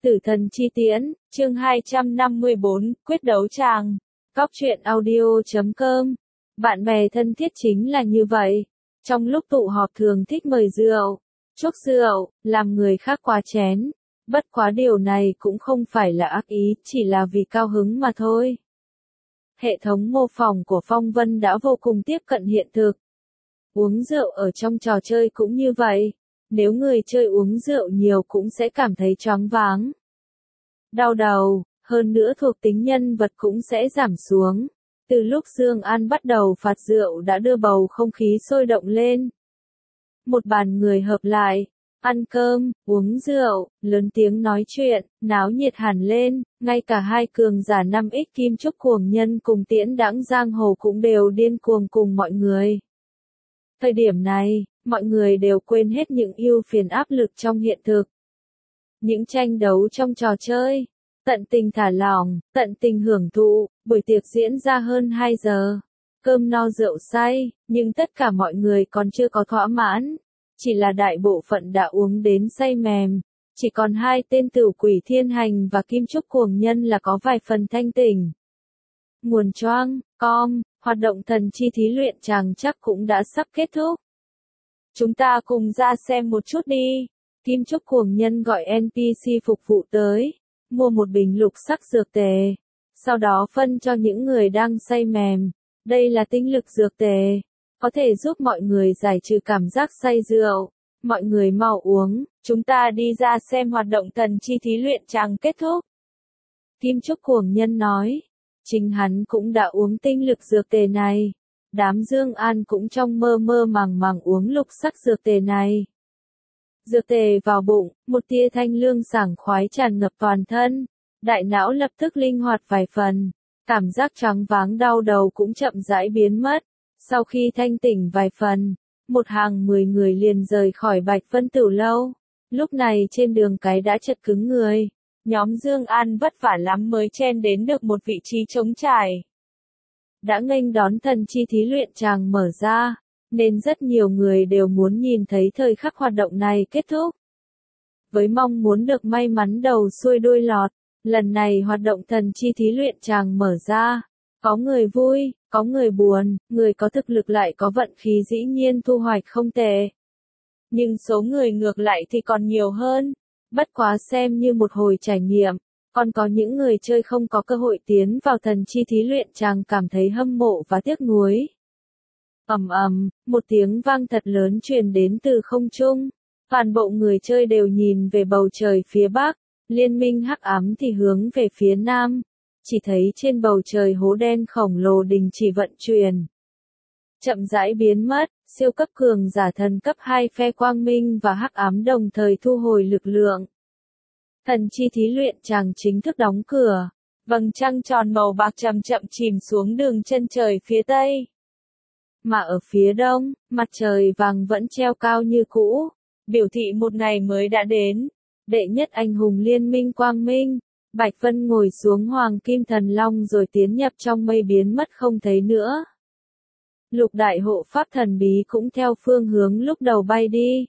Tử thần chi tiễn, chương 254, quyết đấu tràng. Cóc truyện audio.com. Bạn bè thân thiết chính là như vậy. Trong lúc tụ họp thường thích mời rượu, chúc rượu, làm người khác quá chén. Bất quá điều này cũng không phải là ác ý, chỉ là vì cao hứng mà thôi. Hệ thống mô phỏng của Phong Vân đã vô cùng tiếp cận hiện thực. Uống rượu ở trong trò chơi cũng như vậy. Nếu người chơi uống rượu nhiều cũng sẽ cảm thấy choáng váng, đau đầu, hơn nữa thuộc tính nhân vật cũng sẽ giảm xuống. Từ lúc Dương An bắt đầu phạt rượu đã đưa bầu không khí sôi động lên. Một bàn người hợp lại, ăn cơm, uống rượu, lớn tiếng nói chuyện, náo nhiệt hẳn lên, ngay cả hai cường giả 5x Kim Trúc Cuồng Nhân cùng Tiễn Đãng Giang Hồ cũng đều điên cuồng cùng mọi người. Thời điểm này, mọi người đều quên hết những ưu phiền áp lực trong hiện thực. Những tranh đấu trong trò chơi, tận tình thả lỏng, tận tình hưởng thụ, buổi tiệc diễn ra hơn 2 giờ. Cơm no rượu say, nhưng tất cả mọi người còn chưa có thỏa mãn. Chỉ là đại bộ phận đã uống đến say mềm. Chỉ còn hai tên Tửu Quỷ Thiên Hành và Kim Trúc Cuồng Nhân là có vài phần thanh tỉnh. Nguồn choang, com, hoạt động thần chi thí luyện chàng chắc cũng đã sắp kết thúc. Chúng ta cùng ra xem một chút đi. Kim Trúc Cuồng Nhân gọi NPC phục vụ tới, mua một bình lục sắc dược tề, sau đó phân cho những người đang say mềm. Đây là tinh lực dược tề, có thể giúp mọi người giải trừ cảm giác say rượu. Mọi người mau uống, chúng ta đi ra xem hoạt động thần chi thí luyện chàng kết thúc. Kim Trúc Cuồng Nhân nói, chính hắn cũng đã uống tinh lực dược tề này. Đám Dương An cũng trong mơ mơ màng màng uống lục sắc dược tề này. Dược tề vào bụng, một tia thanh lương sảng khoái tràn ngập toàn thân, đại não lập tức linh hoạt vài phần, cảm giác choáng váng đau đầu cũng chậm rãi biến mất. Sau khi thanh tỉnh vài phần, một hàng 10 người liền rời khỏi Bạch Vân Tửu Lâu. Lúc này trên đường cái đã chật cứng người, nhóm Dương An vất vả lắm mới chen đến được một vị trí trống trải. Đã nghênh đón thần chi thí luyện chàng mở ra, nên rất nhiều người đều muốn nhìn thấy thời khắc hoạt động này kết thúc. Với mong muốn được may mắn đầu xuôi đuôi lọt, lần này hoạt động thần chi thí luyện chàng mở ra. Có người vui, có người buồn, người có thực lực lại có vận khí dĩ nhiên thu hoạch không tệ. Nhưng số người ngược lại thì còn nhiều hơn. Bất quá xem như một hồi trải nghiệm, còn có những người chơi không có cơ hội tiến vào thần chi thí luyện chàng cảm thấy hâm mộ và tiếc nuối. Ầm ầm, một tiếng vang thật lớn truyền đến từ không trung. Toàn bộ người chơi đều nhìn về bầu trời phía bắc, liên minh hắc ám thì hướng về phía nam. Chỉ thấy trên bầu trời hố đen khổng lồ đình chỉ vận chuyển, chậm rãi biến mất, siêu cấp cường giả thần cấp 2 phe quang minh và hắc ám đồng thời thu hồi lực lượng. Thần chi thí luyện chàng chính thức đóng cửa, vầng trăng tròn màu bạc chậm chậm chìm xuống đường chân trời phía tây. Mà ở phía đông, mặt trời vàng vẫn treo cao như cũ, biểu thị một ngày mới đã đến. Đệ nhất anh hùng liên minh quang minh, Bạch Vân ngồi xuống Hoàng Kim Thần Long rồi tiến nhập trong mây biến mất không thấy nữa. Lục đại hộ pháp thần bí cũng theo phương hướng lúc đầu bay đi.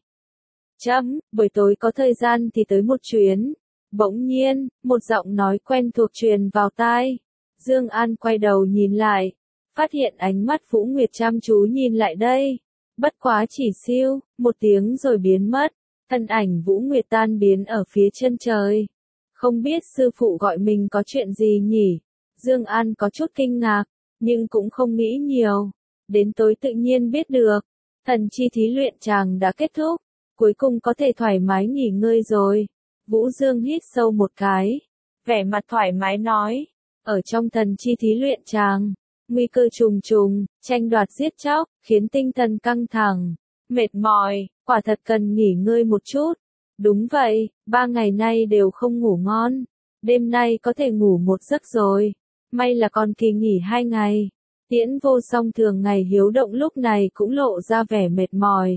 Buổi tối có thời gian thì tới một chuyến. Bỗng nhiên, một giọng nói quen thuộc truyền vào tai. Dương An quay đầu nhìn lại, phát hiện ánh mắt Vũ Nguyệt chăm chú nhìn lại đây. Bất quá chỉ siêu, một tiếng rồi biến mất. Thân ảnh Vũ Nguyệt tan biến ở phía chân trời. Không biết sư phụ gọi mình có chuyện gì nhỉ? Dương An có chút kinh ngạc, nhưng cũng không nghĩ nhiều. Đến tối tự nhiên biết được. Thần chi thí luyện chàng đã kết thúc. Cuối cùng có thể thoải mái nghỉ ngơi rồi. Vũ Dương hít sâu một cái, vẻ mặt thoải mái nói. Ở trong thần chi thí luyện chàng, nguy cơ trùng trùng, tranh đoạt giết chóc, khiến tinh thần căng thẳng, mệt mỏi, quả thật cần nghỉ ngơi một chút. Đúng vậy, 3 ngày nay đều không ngủ ngon. Đêm nay có thể ngủ một giấc rồi. May là còn kỳ nghỉ 2 ngày. Tiễn Vô Song thường ngày hiếu động lúc này cũng lộ ra vẻ mệt mỏi.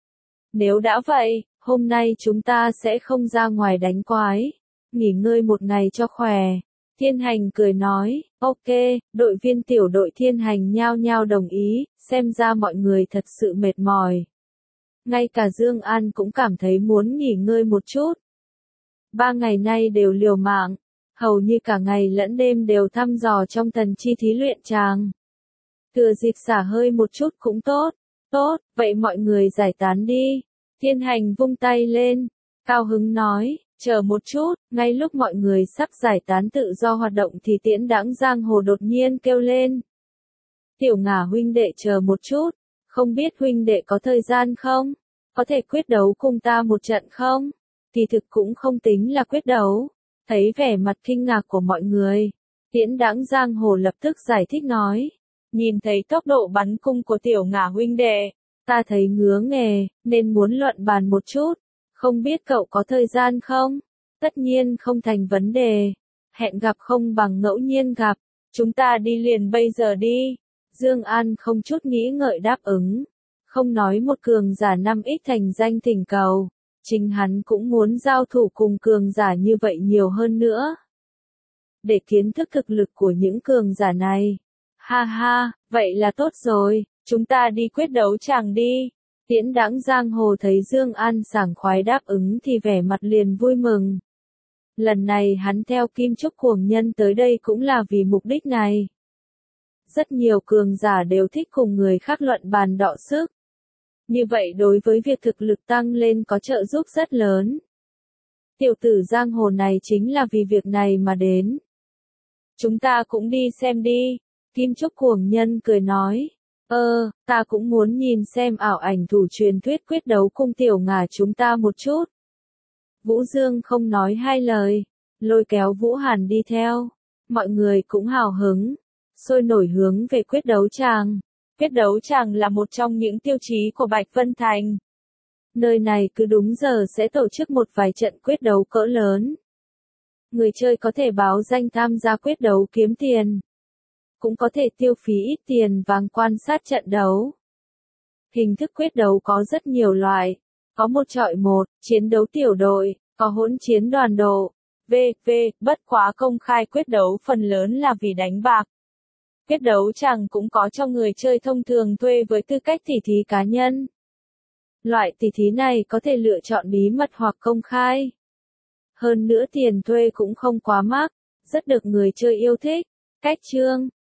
Nếu đã vậy, hôm nay chúng ta sẽ không ra ngoài đánh quái. Nghỉ ngơi một ngày cho khỏe. Thiên Hành cười nói, ok, đội viên tiểu đội Thiên Hành nhao nhao đồng ý, xem ra mọi người thật sự mệt mỏi. Ngay cả Dương An cũng cảm thấy muốn nghỉ ngơi một chút. 3 ngày nay đều liều mạng, hầu như cả ngày lẫn đêm đều thăm dò trong tần chi thí luyện tràng. Thừa dịp xả hơi một chút cũng tốt. Tốt, vậy mọi người giải tán đi. Thiên Hành vung tay lên, cao hứng nói, chờ một chút, ngay lúc mọi người sắp giải tán tự do hoạt động thì Tiễn Đãng Giang Hồ đột nhiên kêu lên. Tiểu Ngả huynh đệ chờ một chút, không biết huynh đệ có thời gian không? Có thể quyết đấu cùng ta một trận không? Thì thực cũng không tính là quyết đấu. Thấy vẻ mặt kinh ngạc của mọi người, Tiễn Đãng Giang Hồ lập tức giải thích nói. Nhìn thấy tốc độ bắn cung của Tiểu Ngả huynh đệ, ta thấy ngứa nghề, nên muốn luận bàn một chút. Không biết cậu có thời gian không? Tất nhiên không thành vấn đề. Hẹn gặp không bằng ngẫu nhiên gặp. Chúng ta đi liền bây giờ đi. Dương An không chút nghĩ ngợi đáp ứng. Không nói một cường giả 5x thành danh thỉnh cầu. Chính hắn cũng muốn giao thủ cùng cường giả như vậy nhiều hơn nữa. Để kiến thức thực lực của những cường giả này. Ha ha, vậy là tốt rồi, chúng ta đi quyết đấu tràng đi. Tiễn Đãng Giang Hồ thấy Dương An sảng khoái đáp ứng thì vẻ mặt liền vui mừng. Lần này hắn theo Kim Trúc Cuồng Nhân tới đây cũng là vì mục đích này. Rất nhiều cường giả đều thích cùng người khác luận bàn đọ sức. Như vậy đối với việc thực lực tăng lên có trợ giúp rất lớn. Tiểu tử Giang Hồ này chính là vì việc này mà đến. Chúng ta cũng đi xem đi. Kim Trúc Cuồng Nhân cười nói. Ta cũng muốn nhìn xem ảo ảnh thủ truyền thuyết quyết đấu cung Tiểu Ngả chúng ta một chút. Vũ Dương không nói hai lời, lôi kéo Vũ Hàn đi theo. Mọi người cũng hào hứng, sôi nổi hướng về quyết đấu tràng. Quyết đấu tràng là một trong những tiêu chí của Bạch Vân Thành. Nơi này cứ đúng giờ sẽ tổ chức một vài trận quyết đấu cỡ lớn. Người chơi có thể báo danh tham gia quyết đấu kiếm tiền. Cũng có thể tiêu phí ít tiền vàng quan sát trận đấu. Hình thức quyết đấu có rất nhiều loại. Có một chọi một, chiến đấu tiểu đội, có hỗn chiến đoàn độ, bất quá công khai quyết đấu phần lớn là vì đánh bạc. Quyết đấu chẳng cũng có cho người chơi thông thường thuê với tư cách tỉ thí cá nhân. Loại tỉ thí này có thể lựa chọn bí mật hoặc công khai. Hơn nữa tiền thuê cũng không quá mắc, rất được người chơi yêu thích. Cách chương